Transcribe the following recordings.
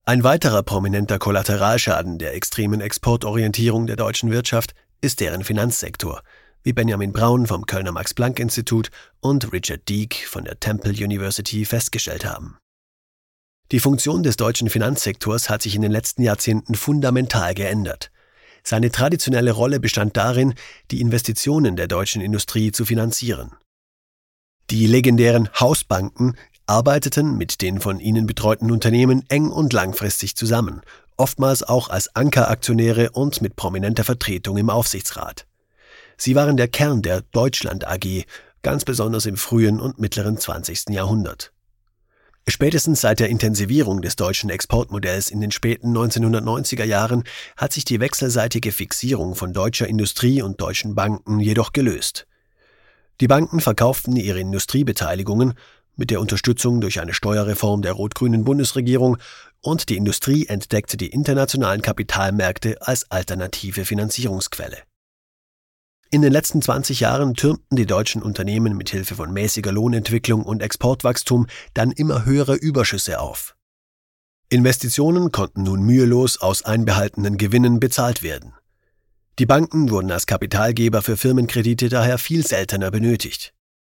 Ein weiterer prominenter Kollateralschaden der extremen Exportorientierung der deutschen Wirtschaft ist deren Finanzsektor, wie Benjamin Braun vom Kölner Max-Planck-Institut und Richard Deek von der Temple University festgestellt haben. Die Funktion des deutschen Finanzsektors hat sich in den letzten Jahrzehnten fundamental geändert. Seine traditionelle Rolle bestand darin, die Investitionen der deutschen Industrie zu finanzieren. Die legendären Hausbanken arbeiteten mit den von ihnen betreuten Unternehmen eng und langfristig zusammen, oftmals auch als Ankeraktionäre und mit prominenter Vertretung im Aufsichtsrat. Sie waren der Kern der Deutschland AG, ganz besonders im frühen und mittleren 20. Jahrhundert. Spätestens seit der Intensivierung des deutschen Exportmodells in den späten 1990er Jahren hat sich die wechselseitige Fixierung von deutscher Industrie und deutschen Banken jedoch gelöst. Die Banken verkauften ihre Industriebeteiligungen mit der Unterstützung durch eine Steuerreform der rot-grünen Bundesregierung und die Industrie entdeckte die internationalen Kapitalmärkte als alternative Finanzierungsquelle. In den letzten 20 Jahren türmten die deutschen Unternehmen mit Hilfe von mäßiger Lohnentwicklung und Exportwachstum dann immer höhere Überschüsse auf. Investitionen konnten nun mühelos aus einbehaltenen Gewinnen bezahlt werden. Die Banken wurden als Kapitalgeber für Firmenkredite daher viel seltener benötigt.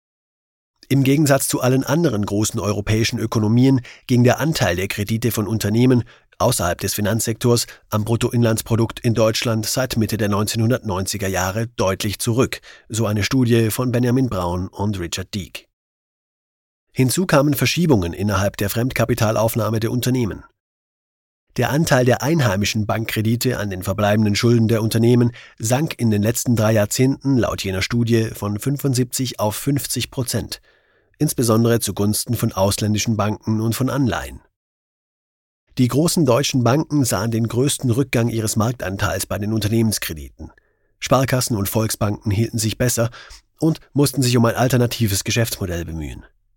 Im Gegensatz zu allen anderen großen europäischen Ökonomien ging der Anteil der Kredite von Unternehmen außerhalb des Finanzsektors am Bruttoinlandsprodukt in Deutschland seit Mitte der 1990er Jahre deutlich zurück, so eine Studie von Benjamin Braun und Richard Deek. Hinzu kamen Verschiebungen innerhalb der Fremdkapitalaufnahme der Unternehmen. Der Anteil der einheimischen Bankkredite an den verbleibenden Schulden der Unternehmen sank in den letzten 3 Jahrzehnten laut jener Studie von 75 auf 50%, insbesondere zugunsten von ausländischen Banken und von Anleihen. Die großen deutschen Banken sahen den größten Rückgang ihres Marktanteils bei den Unternehmenskrediten. Sparkassen und Volksbanken hielten sich besser und mussten sich um ein alternatives Geschäftsmodell bemühen.